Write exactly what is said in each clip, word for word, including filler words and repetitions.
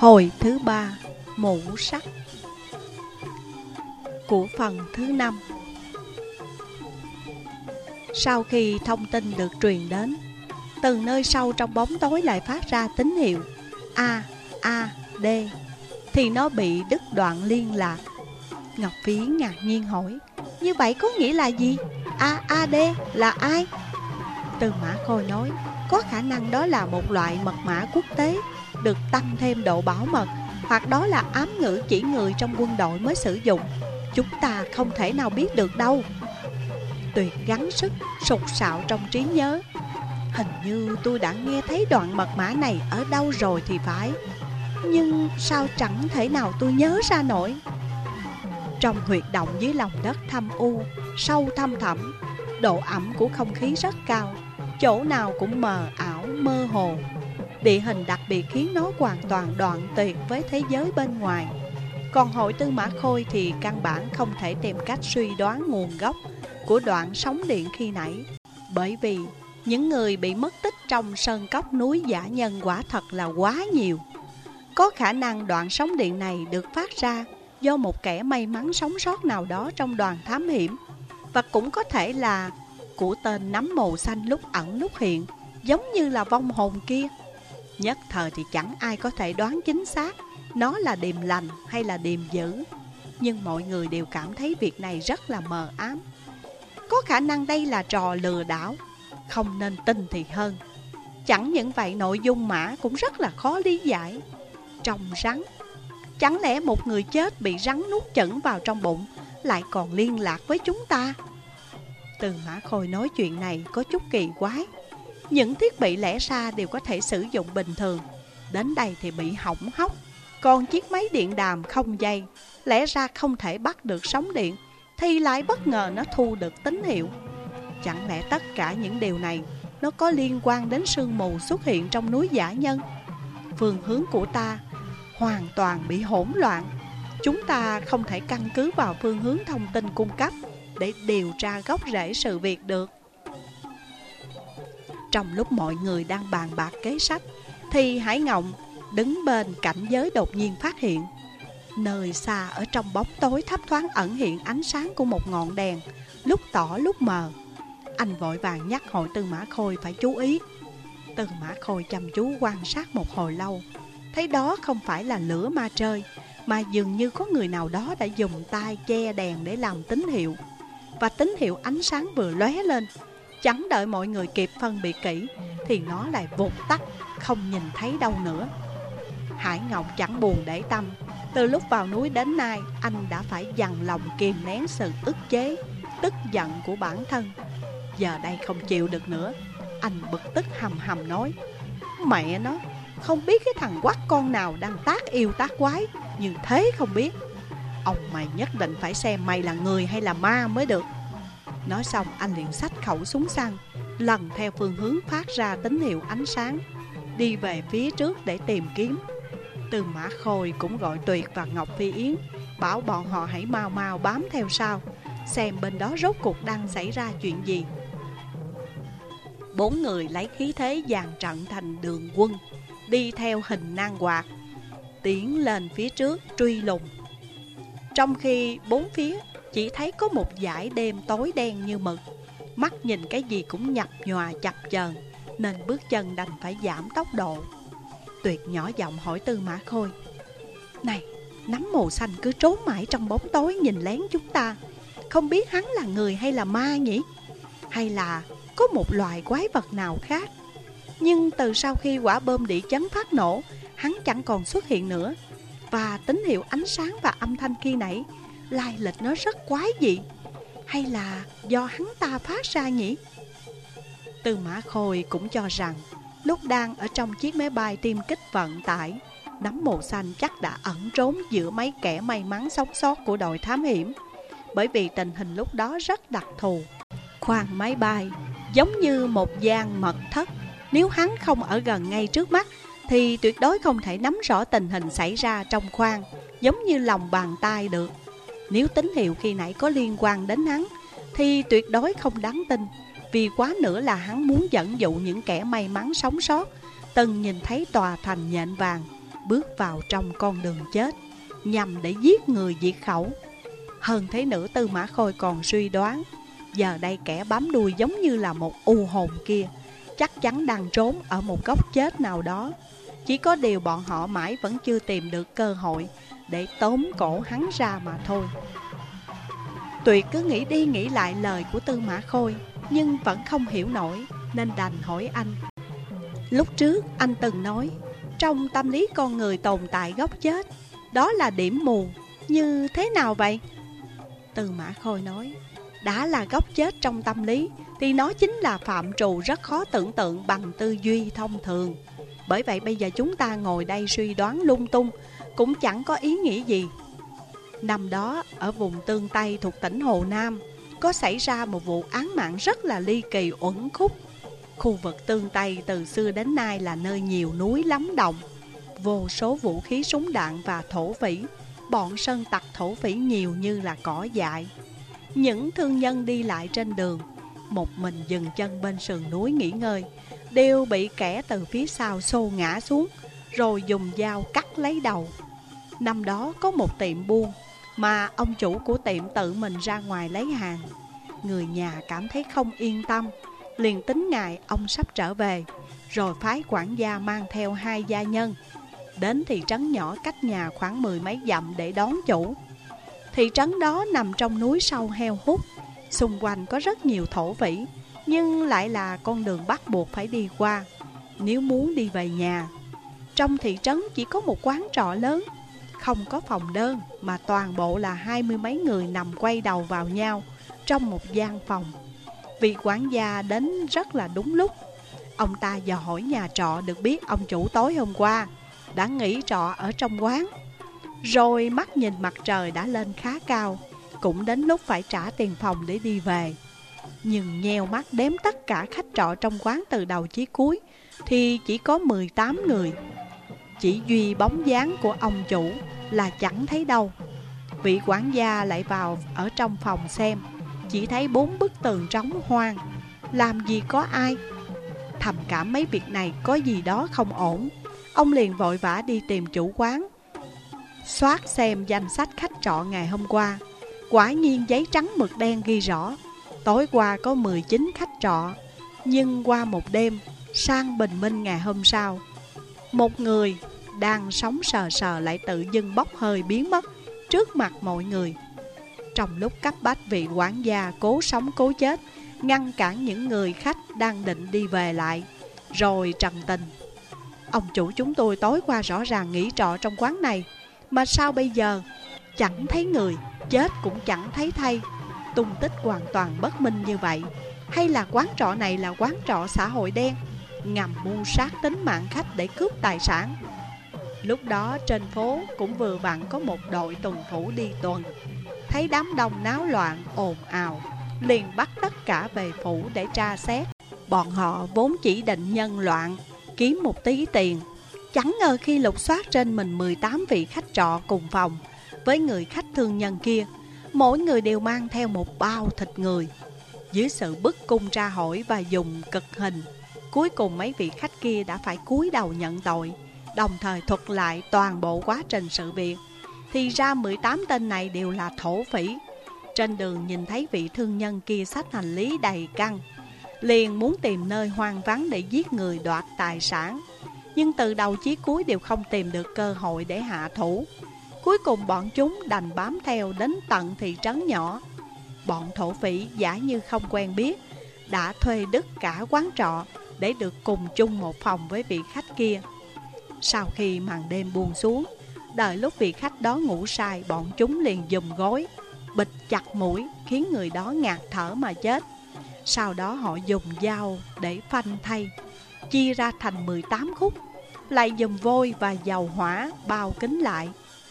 Hồi thứ ba, mũ sắt. Của phần thứ năm. Sau khi thông tin được truyền đến, từ nơi sâu trong bóng tối lại phát ra tín hiệu A, A, D, thì nó bị đứt đoạn liên lạc. Ngọc Phiến ngạc nhiên hỏi: như vậy có nghĩa là gì? A, A, D là ai? Tư Mã Khôi nói: có khả năng đó là một loại mật mã quốc tế, được tăng thêm độ bảo mật, hoặc đó là ám ngữ chỉ người trong quân đội mới sử dụng. Chúng ta không thể nào biết được đâu. Tuyệt gắng sức sục sạo trong trí nhớ: hình như tôi đã nghe thấy đoạn mật mã này ở đâu rồi thì phải, nhưng sao chẳng thể nào tôi nhớ ra nổi. Trong huyệt động dưới lòng đất thâm u, sâu thăm thẳm, độ ẩm của không khí rất cao, chỗ nào cũng mờ ảo mơ hồ. Địa hình đặc biệt khiến nó hoàn toàn đoạn tuyệt với thế giới bên ngoài. Còn hội Tư Mã Khôi thì căn bản không thể tìm cách suy đoán nguồn gốc của đoạn sóng điện khi nãy, bởi vì những người bị mất tích trong sơn cốc núi Dã Nhân quả thật là quá nhiều. Có khả năng đoạn sóng điện này được phát ra do một kẻ may mắn sống sót nào đó trong đoàn thám hiểm, và cũng có thể là của tên nắm màu xanh lúc ẩn lúc hiện, giống như là vong hồn kia. Nhất thời thì chẳng ai có thể đoán chính xác nó là điềm lành hay là điềm dữ, nhưng mọi người đều cảm thấy việc này rất là mờ ám. Có khả năng đây là trò lừa đảo, không nên tin thì hơn. Chẳng những vậy, nội dung mã cũng rất là khó lý giải. Trong rắn, chẳng lẽ một người chết bị rắn nuốt chửng vào trong bụng lại còn liên lạc với chúng ta? Tư Mã Khôi nói chuyện này có chút kỳ quái. Những thiết bị lẽ ra đều có thể sử dụng bình thường, đến đây thì bị hỏng hóc. Còn chiếc máy điện đàm không dây, lẽ ra không thể bắt được sóng điện, thì lại bất ngờ nó thu được tín hiệu. Chẳng lẽ tất cả những điều này nó có liên quan đến sương mù xuất hiện trong núi Dã Nhân? Phương hướng của ta hoàn toàn bị hỗn loạn. Chúng ta không thể căn cứ vào phương hướng thông tin cung cấp để điều tra gốc rễ sự việc được. Trong lúc mọi người đang bàn bạc kế sách, thì Hải Ngộng đứng bên cảnh giới đột nhiên phát hiện nơi xa ở trong bóng tối thấp thoáng ẩn hiện ánh sáng của một ngọn đèn, lúc tỏ lúc mờ. Anh vội vàng nhắc hội Tư Mã Khôi phải chú ý. Tư Mã Khôi chăm chú quan sát một hồi lâu, thấy đó không phải là lửa ma trời, mà dường như có người nào đó đã dùng tay che đèn để làm tín hiệu. Và tín hiệu ánh sáng vừa lóe lên, chẳng đợi mọi người kịp phân biệt kỹ thì nó lại vụt tắt, không nhìn thấy đâu nữa. Hải Ngộng chẳng buồn để tâm. Từ lúc vào núi đến nay, anh đã phải dằn lòng kìm nén sự ức chế, tức giận của bản thân. Giờ đây không chịu được nữa, anh bực tức hầm hầm nói: mẹ nó, không biết cái thằng quắt con nào đang tác yêu tác quái như thế không biết. Ông mày nhất định phải xem mày là người hay là ma mới được. Nói xong anh liền xách khẩu súng săn, lần theo phương hướng phát ra tín hiệu ánh sáng, đi về phía trước để tìm kiếm. Tư Mã Khôi cũng gọi Tuyệt và Ngọc Phi Yến, bảo bọn họ hãy mau mau bám theo sau, xem bên đó rốt cuộc đang xảy ra chuyện gì. Bốn người lấy khí thế dàn trận thành đường quân, đi theo hình nang quạt, tiến lên phía trước truy lùng. Trong khi bốn phía chỉ thấy có một dải đêm tối đen như mực, mắt nhìn cái gì cũng nhập nhòa chập chờn, nên bước chân đành phải giảm tốc độ. Tuyệt nhỏ giọng hỏi Tư Mã Khôi: này, nắm màu xanh cứ trốn mãi trong bóng tối nhìn lén chúng ta, không biết hắn là người hay là ma nhỉ? Hay là có một loài quái vật nào khác? Nhưng từ sau khi quả bom địa chấn phát nổ, hắn chẳng còn xuất hiện nữa. Và tín hiệu ánh sáng và âm thanh khi nãy, lai lịch nó rất quái dị. Hay là do hắn ta phát ra nhỉ? Tư Mã Khôi cũng cho rằng lúc đang ở trong chiếc máy bay tiêm kích vận tải, nắm màu xanh chắc đã ẩn trốn giữa mấy kẻ may mắn sống sót của đội thám hiểm. Bởi vì tình hình lúc đó rất đặc thù. Khoang máy bay giống như một gian mật thất. Nếu hắn không ở gần ngay trước mắt thì tuyệt đối không thể nắm rõ tình hình xảy ra trong khoang giống như lòng bàn tay được. Nếu tín hiệu khi nãy có liên quan đến hắn thì tuyệt đối không đáng tin, vì quá nữa là hắn muốn dẫn dụ những kẻ may mắn sống sót, từng nhìn thấy tòa thành nhện vàng bước vào trong con đường chết, nhằm để giết người diệt khẩu. Hơn thế nữa, Tư Mã Khôi còn suy đoán, giờ đây kẻ bám đuôi giống như là một u hồn kia, chắc chắn đang trốn ở một góc chết nào đó. Chỉ có điều bọn họ mãi vẫn chưa tìm được cơ hội để tóm cổ hắn ra mà thôi. Tuyệt cứ nghĩ đi nghĩ lại lời của Tư Mã Khôi, nhưng vẫn không hiểu nổi, nên đành hỏi anh. Lúc trước anh từng nói, trong tâm lý con người tồn tại góc chết, đó là điểm mù, như thế nào vậy? Tư Mã Khôi nói, đã là góc chết trong tâm lý thì nó chính là phạm trù rất khó tưởng tượng bằng tư duy thông thường. Bởi vậy bây giờ chúng ta ngồi đây suy đoán lung tung cũng chẳng có ý nghĩa gì. Năm đó ở vùng Tương Tây thuộc tỉnh Hồ Nam, có xảy ra một vụ án mạng rất là ly kỳ uẩn khúc. Khu vực Tương Tây từ xưa đến nay là nơi nhiều núi lắm đồng, vô số vũ khí súng đạn và thổ phỉ. Bọn sơn tặc thổ phỉ nhiều như là cỏ dại. Những thương nhân đi lại trên đường, một mình dừng chân bên sườn núi nghỉ ngơi, đều bị kẻ từ phía sau xô ngã xuống, rồi dùng dao cắt lấy đầu. Năm đó có một tiệm buôn mà ông chủ của tiệm tự mình ra ngoài lấy hàng. Người nhà cảm thấy không yên tâm, liền tính ngày ông sắp trở về, rồi phái quản gia mang theo hai gia nhân đến thị trấn nhỏ cách nhà khoảng mười mấy dặm để đón chủ. Thị trấn đó nằm trong núi sâu heo hút, xung quanh có rất nhiều thổ phỉ, nhưng lại là con đường bắt buộc phải đi qua nếu muốn đi về nhà. Trong thị trấn chỉ có một quán trọ lớn, không có phòng đơn, mà toàn bộ là hai mươi mấy người nằm quay đầu vào nhau trong một gian phòng. Vị quản gia đến rất là đúng lúc. Ông ta dò hỏi nhà trọ, được biết ông chủ tối hôm qua đã nghỉ trọ ở trong quán. Rồi mắt nhìn mặt trời đã lên khá cao, cũng đến lúc phải trả tiền phòng để đi về. Nhưng nheo mắt đếm tất cả khách trọ trong quán từ đầu chí cuối thì chỉ có mười tám người. Chỉ duy bóng dáng của ông chủ là chẳng thấy đâu. Vị quản gia lại vào ở trong phòng xem, chỉ thấy bốn bức tường trống hoang, làm gì có ai. Thầm cảm mấy việc này có gì đó không ổn. Ông liền vội vã đi tìm chủ quán, soát xem danh sách khách trọ ngày hôm qua. Quả nhiên giấy trắng mực đen ghi rõ, tối qua có mười chín khách trọ, nhưng qua một đêm, sang bình minh ngày hôm sau, một người đang sống sờ sờ lại tự dưng bốc hơi biến mất trước mặt mọi người. Trong lúc cấp bách, vị quản gia cố sống cố chết ngăn cản những người khách đang định đi về lại, rồi trần tình: ông chủ chúng tôi tối qua rõ ràng nghỉ trọ trong quán này, mà sao bây giờ chẳng thấy người, chết cũng chẳng thấy thay, tung tích hoàn toàn bất minh như vậy? Hay là quán trọ này là quán trọ xã hội đen, ngầm mưu sát tính mạng khách để cướp tài sản? Lúc đó trên phố cũng vừa vặn có một đội tuần phủ đi tuần, thấy đám đông náo loạn ồn ào, liền bắt tất cả về phủ để tra xét. Bọn họ vốn chỉ định nhân loạn, kiếm một tí tiền. Chẳng ngờ khi lục soát trên mình mười tám vị khách trọ cùng phòng với người khách thương nhân kia, mỗi người đều mang theo một bao thịt người. Dưới sự bức cung tra hỏi và dùng cực hình, cuối cùng mấy vị khách kia đã phải cúi đầu nhận tội, đồng thời thuật lại toàn bộ quá trình sự việc. Thì ra mười tám tên này đều là thổ phỉ. Trên đường nhìn thấy vị thương nhân kia xách hành lý đầy căng, liền muốn tìm nơi hoang vắng để giết người đoạt tài sản, nhưng từ đầu chí cuối đều không tìm được cơ hội để hạ thủ. Cuối cùng bọn chúng đành bám theo đến tận thị trấn nhỏ. Bọn thổ phỉ giả như không quen biết, đã thuê đứt cả quán trọ để được cùng chung một phòng với vị khách kia. Sau khi màn đêm buông xuống, đợi lúc vị khách đó ngủ say, bọn chúng liền dùng gối bịt chặt mũi, khiến người đó ngạt thở mà chết. Sau đó họ dùng dao để phanh thây, chia ra thành mười tám khúc, lại dùng vôi và dầu hỏa bao kín lại,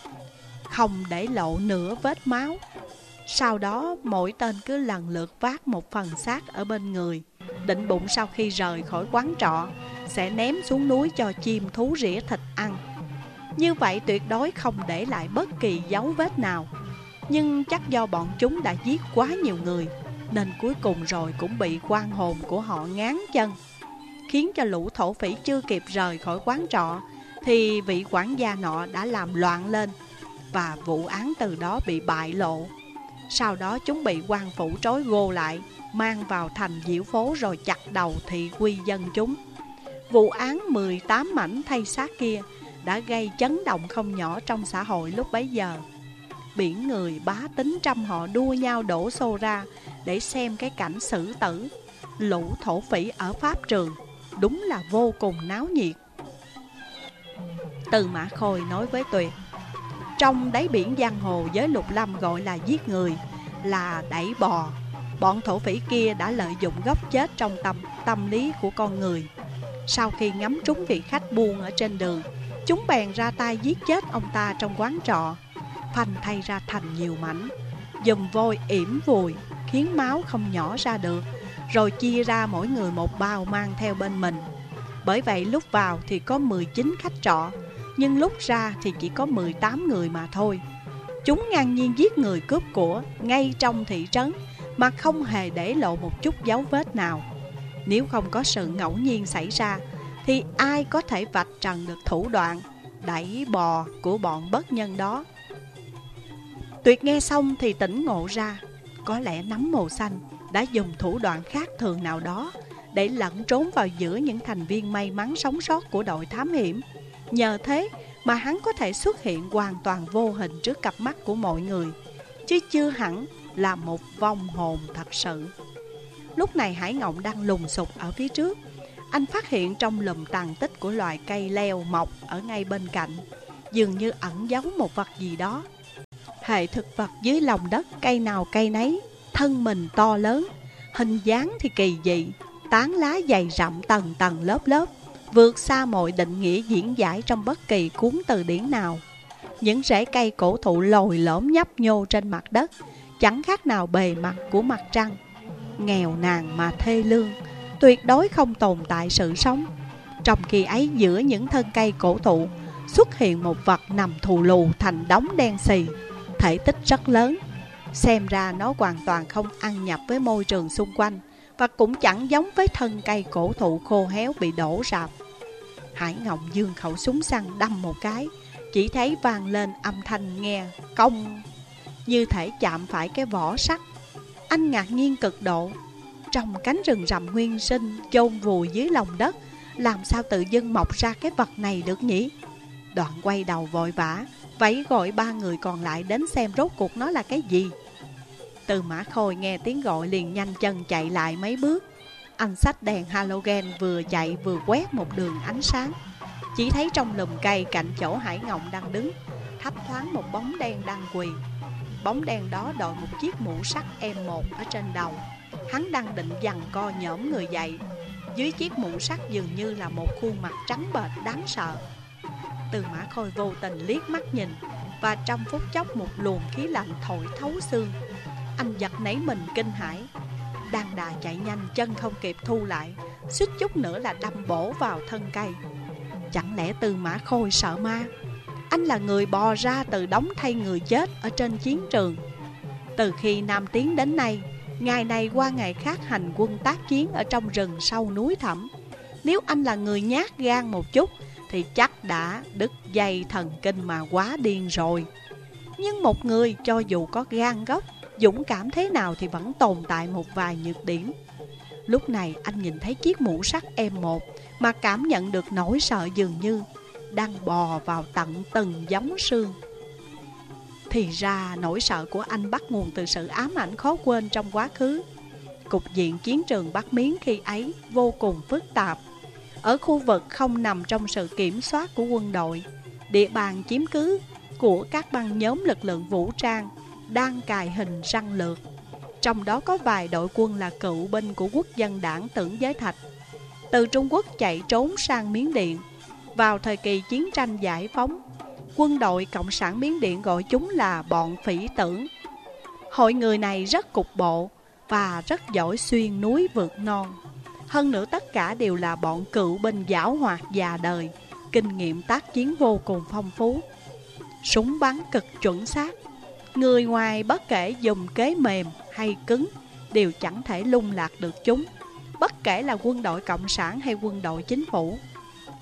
không để lộ nửa vết máu. Sau đó mỗi tên cứ lần lượt vác một phần xác ở bên người, định bụng sau khi rời khỏi quán trọ sẽ ném xuống núi cho chim thú rỉa thịt ăn. Như vậy tuyệt đối không để lại bất kỳ dấu vết nào. Nhưng chắc do bọn chúng đã giết quá nhiều người, nên cuối cùng rồi cũng bị quan hồn của họ ngán chân, khiến cho lũ thổ phỉ chưa kịp rời khỏi quán trọ thì vị quản gia nọ đã làm loạn lên, và vụ án từ đó bị bại lộ. Sau đó chúng bị quan phủ trói gô lại, mang vào thành Diễu Phố rồi chặt đầu thị quy dân chúng. Vụ án mười tám mảnh thay xác kia đã gây chấn động không nhỏ trong xã hội lúc bấy giờ. Biển người bá tính trăm họ đua nhau đổ xô ra để xem cái cảnh xử tử lũ thổ phỉ ở Pháp Trường, đúng là vô cùng náo nhiệt. Từ Mã Khôi nói với Tuyệt: trong đáy biển giang hồ với Lục Lâm gọi là giết người, là đẩy bò. Bọn thổ phỉ kia đã lợi dụng gốc chết trong tâm, tâm lý của con người. Sau khi ngắm trúng vị khách buôn ở trên đường, chúng bèn ra tay giết chết ông ta trong quán trọ, phanh thay ra thành nhiều mảnh, dùng vôi yểm vùi khiến máu không nhỏ ra được, rồi chia ra mỗi người một bao mang theo bên mình. Bởi vậy lúc vào thì có mười chín khách trọ, nhưng lúc ra thì chỉ có mười tám người mà thôi. Chúng ngang nhiên giết người cướp của ngay trong thị trấn mà không hề để lộ một chút dấu vết nào. Nếu không có sự ngẫu nhiên xảy ra thì ai có thể vạch trần được thủ đoạn đẩy bò của bọn bất nhân đó. Tuyệt nghe xong thì tỉnh ngộ ra, có lẽ nắm màu xanh đã dùng thủ đoạn khác thường nào đó để lẫn trốn vào giữa những thành viên may mắn sống sót của đội thám hiểm. Nhờ thế mà hắn có thể xuất hiện hoàn toàn vô hình trước cặp mắt của mọi người, chứ chưa hẳn là một vong hồn thật sự. Lúc này Hải Ngộng đang lùng sục ở phía trước. Anh phát hiện trong lùm tàn tích của loài cây leo mọc ở ngay bên cạnh, dường như ẩn giấu một vật gì đó. Hệ thực vật dưới lòng đất cây nào cây nấy, thân mình to lớn, hình dáng thì kỳ dị, tán lá dày rậm tầng tầng lớp lớp, vượt xa mọi định nghĩa diễn giải trong bất kỳ cuốn từ điển nào. Những rễ cây cổ thụ lồi lõm nhấp nhô trên mặt đất, chẳng khác nào bề mặt của mặt trăng. Nghèo nàn mà thê lương, tuyệt đối không tồn tại sự sống. Trong khi ấy giữa những thân cây cổ thụ xuất hiện một vật nằm thù lù thành đống đen xì, thể tích rất lớn. Xem ra nó hoàn toàn không ăn nhập với môi trường xung quanh, và cũng chẳng giống với thân cây cổ thụ khô héo bị đổ rạp. Hải Ngộng giương khẩu súng săn đâm một cái, chỉ thấy vang lên âm thanh nghe cong, như thể chạm phải cái vỏ sắt. Anh ngạc nhiên cực độ. Trong cánh rừng rậm nguyên sinh chôn vùi dưới lòng đất, làm sao tự dưng mọc ra cái vật này được nhỉ? Đoạn quay đầu vội vã vẫy gọi ba người còn lại đến xem rốt cuộc nó là cái gì. Từ Mã Khôi nghe tiếng gọi liền nhanh chân chạy lại mấy bước. Anh xách đèn halogen vừa chạy vừa quét một đường ánh sáng. Chỉ thấy trong lùm cây cạnh chỗ Hải Ngộng đang đứng, thấp thoáng một bóng đen đang quỳ. Bóng đen đó đội một chiếc mũ sắt M một ở trên đầu. Hắn đang định giằng co nhổm người dậy. Dưới chiếc mũ sắt dường như là một khuôn mặt trắng bệch đáng sợ. Từ Mã Khôi vô tình liếc mắt nhìn, và trong phút chốc một luồng khí lạnh thổi thấu xương. Anh giật nảy mình kinh hãi, đang đà chạy nhanh chân không kịp thu lại, suýt chút nữa là đâm bổ vào thân cây. Chẳng lẽ Từ Mã Khôi sợ ma? Anh là người bò ra từ đống thay người chết ở trên chiến trường. Từ khi Nam Tiến đến nay, ngày này qua ngày khác hành quân tác chiến ở trong rừng sâu núi thẳm. Nếu anh là người nhát gan một chút thì chắc đã đứt dây thần kinh mà quá điên rồi. Nhưng một người cho dù có gan gốc, dũng cảm thế nào thì vẫn tồn tại một vài nhược điểm. Lúc này anh nhìn thấy chiếc mũ sắt M một mà cảm nhận được nỗi sợ dường như đang bò vào tận từng gióng xương. Thì ra nỗi sợ của anh bắt nguồn từ sự ám ảnh khó quên trong quá khứ. Cục diện chiến trường Bắc Miến khi ấy vô cùng phức tạp. Ở khu vực không nằm trong sự kiểm soát của quân đội, địa bàn chiếm cứ của các băng nhóm lực lượng vũ trang đang cài hình răng lược. Trong đó có vài đội quân là cựu binh của quốc dân đảng Tưởng Giới Thạch, từ Trung Quốc chạy trốn sang Miến Điện. Vào thời kỳ chiến tranh giải phóng, quân đội Cộng sản Miến Điện gọi chúng là bọn phỉ tưởng. Hội người này rất cục bộ và rất giỏi xuyên núi vượt non. Hơn nữa tất cả đều là bọn cựu binh giảo hoạt già đời, kinh nghiệm tác chiến vô cùng phong phú. Súng bắn cực chuẩn xác. Người ngoài bất kể dùng kế mềm hay cứng đều chẳng thể lung lạc được chúng, bất kể là quân đội Cộng sản hay quân đội chính phủ.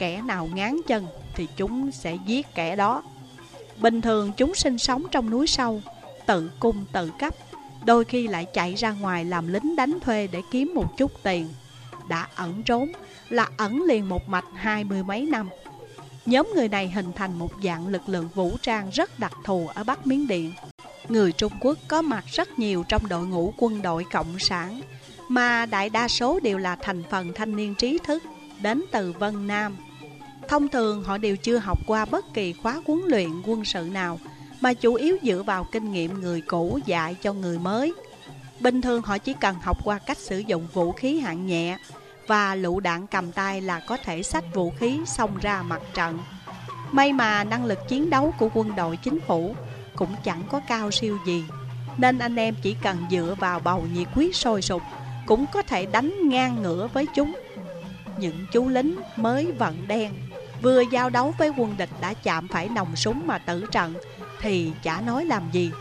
kẻ nào ngáng chân thì chúng sẽ giết kẻ đó. Bình thường chúng sinh sống trong núi sâu, tự cung tự cấp, đôi khi lại chạy ra ngoài làm lính đánh thuê để kiếm một chút tiền. Đã ẩn trốn là ẩn liền một mạch hai mươi mấy năm. Nhóm người này hình thành một dạng lực lượng vũ trang rất đặc thù ở Bắc Miến Điện. Người Trung Quốc có mặt rất nhiều trong đội ngũ quân đội cộng sản, mà đại đa số đều là thành phần thanh niên trí thức đến từ Vân Nam. Thông thường họ đều chưa học qua bất kỳ khóa huấn luyện quân sự nào, mà chủ yếu dựa vào kinh nghiệm người cũ dạy cho người mới. Bình thường họ chỉ cần học qua cách sử dụng vũ khí hạng nhẹ và lựu đạn cầm tay là có thể xách vũ khí xông ra mặt trận. May mà năng lực chiến đấu của quân đội chính phủ cũng chẳng có cao siêu gì, nên anh em chỉ cần dựa vào bầu nhiệt huyết sôi sục cũng có thể đánh ngang ngửa với chúng. Những chú lính mới vận đen vừa giao đấu với quân địch đã chạm phải nòng súng mà tử trận thì chả nói làm gì.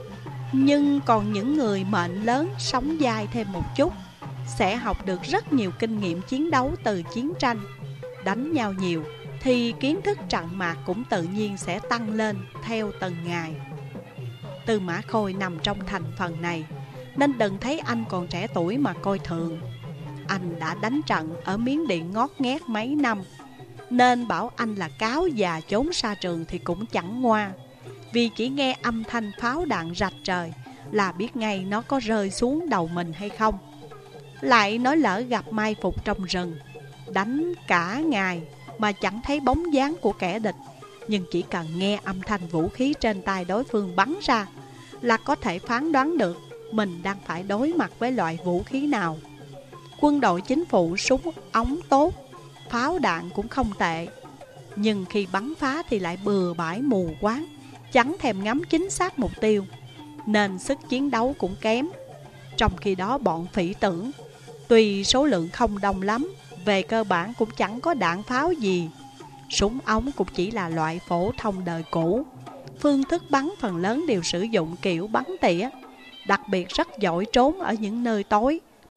Nhưng còn những người mệnh lớn sống dai thêm một chút sẽ học được rất nhiều kinh nghiệm chiến đấu từ chiến tranh. Đánh nhau nhiều thì kiến thức trận mạc cũng tự nhiên sẽ tăng lên theo từng ngày. Tư Mã Khôi nằm trong thành phần này, nên đừng thấy anh còn trẻ tuổi mà coi thường. Anh đã đánh trận ở Miến Điện ngót nghét mấy năm, nên bảo anh là cáo già trốn xa trường thì cũng chẳng ngoa. Vì chỉ nghe âm thanh pháo đạn rạch trời là biết ngay nó có rơi xuống đầu mình hay không. Lại nói lỡ gặp mai phục trong rừng, đánh cả ngày mà chẳng thấy bóng dáng của kẻ địch, nhưng chỉ cần nghe âm thanh vũ khí trên tay đối phương bắn ra là có thể phán đoán được mình đang phải đối mặt với loại vũ khí nào. Quân đội chính phủ súng ống tốt, pháo đạn cũng không tệ, nhưng khi bắn phá thì lại bừa bãi mù quáng, chẳng thèm ngắm chính xác mục tiêu, nên sức chiến đấu cũng kém. Trong khi đó bọn phỉ tưởng, tuy số lượng không đông lắm, về cơ bản cũng chẳng có đạn pháo gì. Súng ống cũng chỉ là loại phổ thông đời cũ. Phương thức bắn phần lớn đều sử dụng kiểu bắn tỉa, đặc biệt rất giỏi trốn ở những nơi tối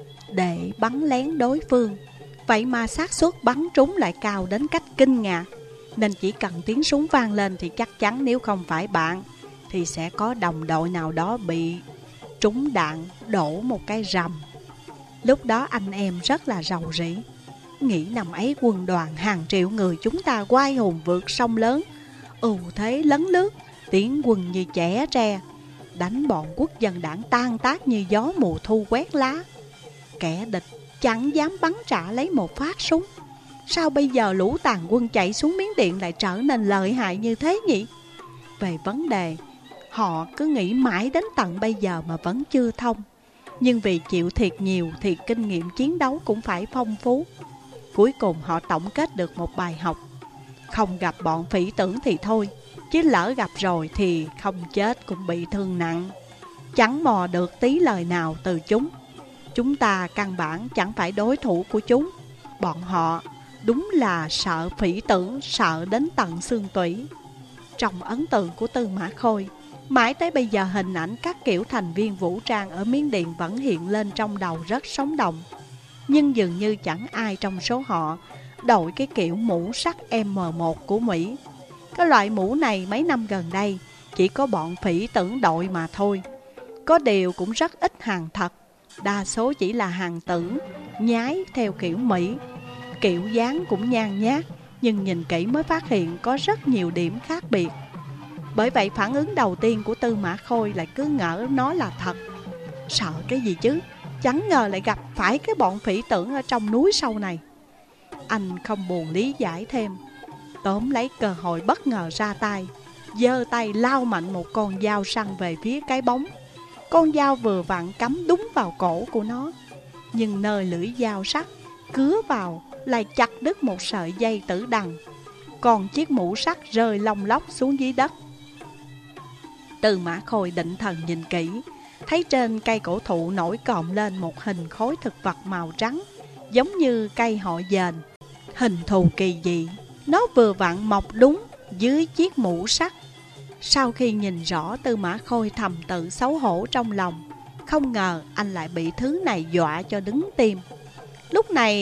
để bắn lén đối phương. Vậy mà xác suất bắn trúng lại cao đến cách kinh ngạc, nên chỉ cần tiếng súng vang lên thì chắc chắn nếu không phải bạn thì sẽ có đồng đội nào đó bị trúng đạn đổ một cái rầm. Lúc đó anh em rất là rầu rĩ, nghĩ năm ấy quân đoàn hàng triệu người chúng ta oai hùng vượt sông lớn, ưu thế lấn lướt, tiến quân như chẻ tre, đánh bọn quốc dân đảng tan tác như gió mùa thu quét lá. Kẻ địch chẳng dám bắn trả lấy một phát súng. Sao bây giờ lũ tàn quân chạy xuống Miến Điện lại trở nên lợi hại như thế nhỉ? Về vấn đề, họ cứ nghĩ mãi đến tận bây giờ mà vẫn chưa thông. Nhưng vì chịu thiệt nhiều thì kinh nghiệm chiến đấu cũng phải phong phú. Cuối cùng họ tổng kết được một bài học: không gặp bọn phỉ tưởng thì thôi, chứ lỡ gặp rồi thì không chết cũng bị thương nặng, chẳng mò được tí lời nào từ chúng. Chúng ta căn bản chẳng phải đối thủ của chúng. Bọn họ đúng là sợ phỉ tưởng, sợ đến tận xương tủy. Trong ấn tượng của Tư Mã Khôi, mãi tới bây giờ hình ảnh các kiểu thành viên vũ trang ở Miến Điện vẫn hiện lên trong đầu rất sống động. Nhưng dường như chẳng ai trong số họ đội cái kiểu mũ sắt M một của Mỹ. Cái loại mũ này mấy năm gần đây chỉ có bọn phỉ tưởng đội mà thôi. Có điều cũng rất ít hàng thật, đa số chỉ là hàng tưởng, nhái theo kiểu Mỹ. Kiểu dáng cũng nhan nhác, nhưng nhìn kỹ mới phát hiện có rất nhiều điểm khác biệt. Bởi vậy phản ứng đầu tiên của Tư Mã Khôi lại cứ ngỡ nó là thật. Sợ cái gì chứ, chẳng ngờ lại gặp phải cái bọn phỉ tưởng ở trong núi sâu này. Anh không buồn lý giải thêm, tóm lấy cơ hội bất ngờ ra tay, giơ tay lao mạnh một con dao săn về phía cái bóng. Con dao vừa vặn cắm đúng vào cổ của nó, nhưng nơi lưỡi dao sắc cứa vào lại chặt đứt một sợi dây tử đằng. Còn chiếc mũ sắt rơi lông lóc xuống dưới đất. Tư Mã Khôi định thần nhìn kỹ, thấy trên cây cổ thụ nổi cộm lên một hình khối thực vật màu trắng, giống như cây họ dền. Hình thù kỳ dị, nó vừa vặn mọc đúng dưới chiếc mũ sắt. Sau khi nhìn rõ, Tư Mã Khôi thầm tự xấu hổ trong lòng. Không ngờ anh lại bị thứ này dọa cho đứng tim. Lúc này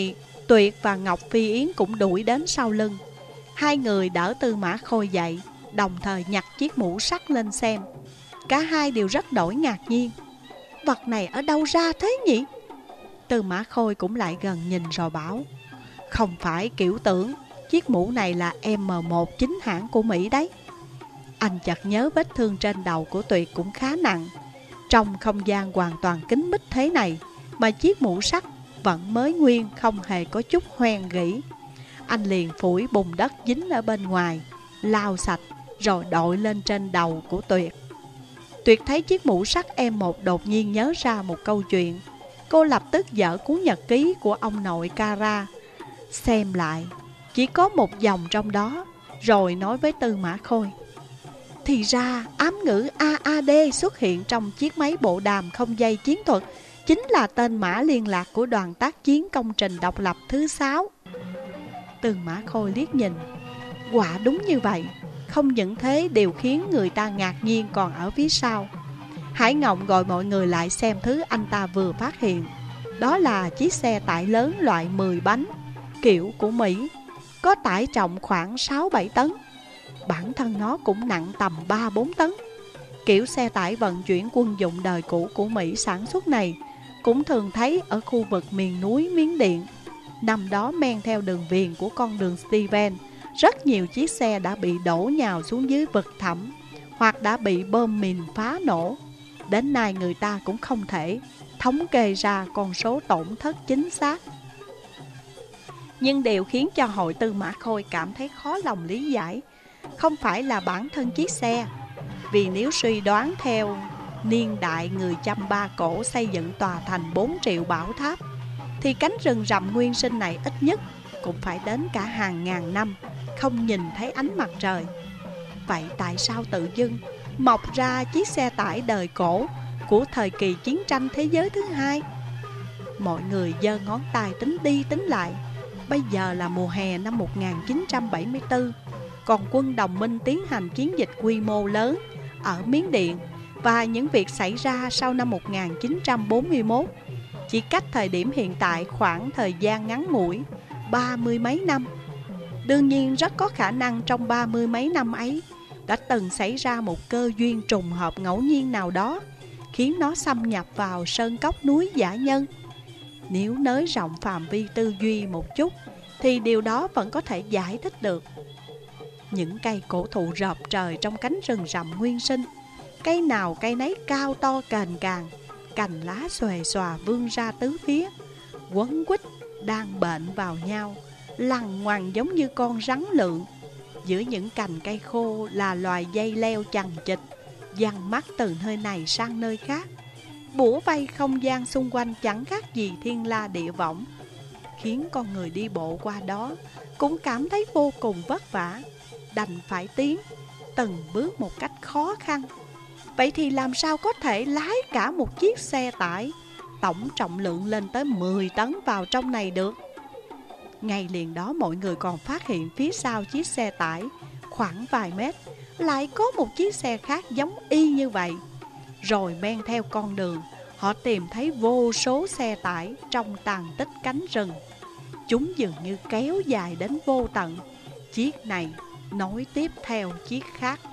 Tuyệt và Ngọc Phi Yến cũng đuổi đến sau lưng. Hai người đỡ Tư Mã Khôi dậy, đồng thời nhặt chiếc mũ sắt lên xem. Cả hai đều rất đổi ngạc nhiên. Vật này ở đâu ra thế nhỉ? Tư Mã Khôi cũng lại gần nhìn rồi bảo: Không phải kiểu tưởng, chiếc mũ này là M một chính hãng của Mỹ đấy. Anh chợt nhớ vết thương trên đầu của Tuyệt cũng khá nặng. Trong không gian hoàn toàn kín mít thế này mà chiếc mũ sắt vẫn mới nguyên, không hề có chút hoen gỉ. Anh liền phủi bùn đất dính ở bên ngoài, lau sạch rồi đội lên trên đầu của Tuyệt. Tuyệt thấy chiếc mũ sắt M một đột nhiên nhớ ra một câu chuyện. Cô lập tức dở cuốn nhật ký của ông nội Kara, xem lại chỉ có một dòng trong đó, rồi nói với Tư Mã Khôi: Thì ra ám ngữ A A D xuất hiện trong chiếc máy bộ đàm không dây chiến thuật chính là tên mã liên lạc của đoàn tác chiến công trình độc lập thứ sáu. Tư Mã Khôi liếc nhìn, quả đúng như vậy. Không những thế, điều khiến người ta ngạc nhiên còn ở phía sau. Hải Ngộng gọi mọi người lại xem thứ anh ta vừa phát hiện. Đó là chiếc xe tải lớn loại mười bánh, kiểu của Mỹ, có tải trọng khoảng sáu bảy tấn. Bản thân nó cũng nặng tầm ba bốn tấn. Kiểu xe tải vận chuyển quân dụng đời cũ của Mỹ sản xuất này cũng thường thấy ở khu vực miền núi Miến Điện. Năm đó men theo đường viền của con đường Steven, rất nhiều chiếc xe đã bị đổ nhào xuống dưới vực thẳm, hoặc đã bị bom mìn phá nổ. Đến nay người ta cũng không thể thống kê ra con số tổn thất chính xác. Nhưng điều khiến cho hội Tư Mã Khôi cảm thấy khó lòng lý giải không phải là bản thân chiếc xe. Vì nếu suy đoán theo niên đại người Chăm Ba Cổ xây dựng tòa thành bốn triệu bảo tháp, thì cánh rừng rậm nguyên sinh này ít nhất cũng phải đến cả hàng ngàn năm không nhìn thấy ánh mặt trời. Vậy tại sao tự dưng mọc ra chiếc xe tải đời cổ của thời kỳ chiến tranh thế giới thứ hai? Mọi người giơ ngón tay tính đi tính lại. Bây giờ là mùa hè năm một nghìn chín trăm bảy mươi tư, còn quân đồng minh tiến hành chiến dịch quy mô lớn ở Miến Điện, và những việc xảy ra sau năm một nghìn chín trăm bốn mươi mốt chỉ cách thời điểm hiện tại khoảng thời gian ngắn ngủi ba mươi mấy năm. Đương nhiên rất có khả năng trong ba mươi mấy năm ấy đã từng xảy ra một cơ duyên trùng hợp ngẫu nhiên nào đó, khiến nó xâm nhập vào sơn cốc núi Dã Nhân. Nếu nới rộng phạm vi tư duy một chút thì điều đó vẫn có thể giải thích được. Những cây cổ thụ rợp trời trong cánh rừng rậm nguyên sinh, cây nào cây nấy cao to cành càng, cành lá xòe xòa vươn ra tứ phía, quấn quýt đang bệnh vào nhau, lằn ngoằn giống như con rắn lượn. Giữa những cành cây khô là loài dây leo chằng chịt, giăng mắt từ nơi này sang nơi khác, bủa vây không gian xung quanh chẳng khác gì thiên la địa võng, khiến con người đi bộ qua đó cũng cảm thấy vô cùng vất vả, đành phải tiến từng bước một cách khó khăn. Vậy thì làm sao có thể lái cả một chiếc xe tải tổng trọng lượng lên tới mười tấn vào trong này được? Ngay liền đó mọi người còn phát hiện phía sau chiếc xe tải khoảng vài mét lại có một chiếc xe khác giống y như vậy. Rồi men theo con đường, họ tìm thấy vô số xe tải trong tàn tích cánh rừng. Chúng dường như kéo dài đến vô tận, chiếc này nối tiếp theo chiếc khác.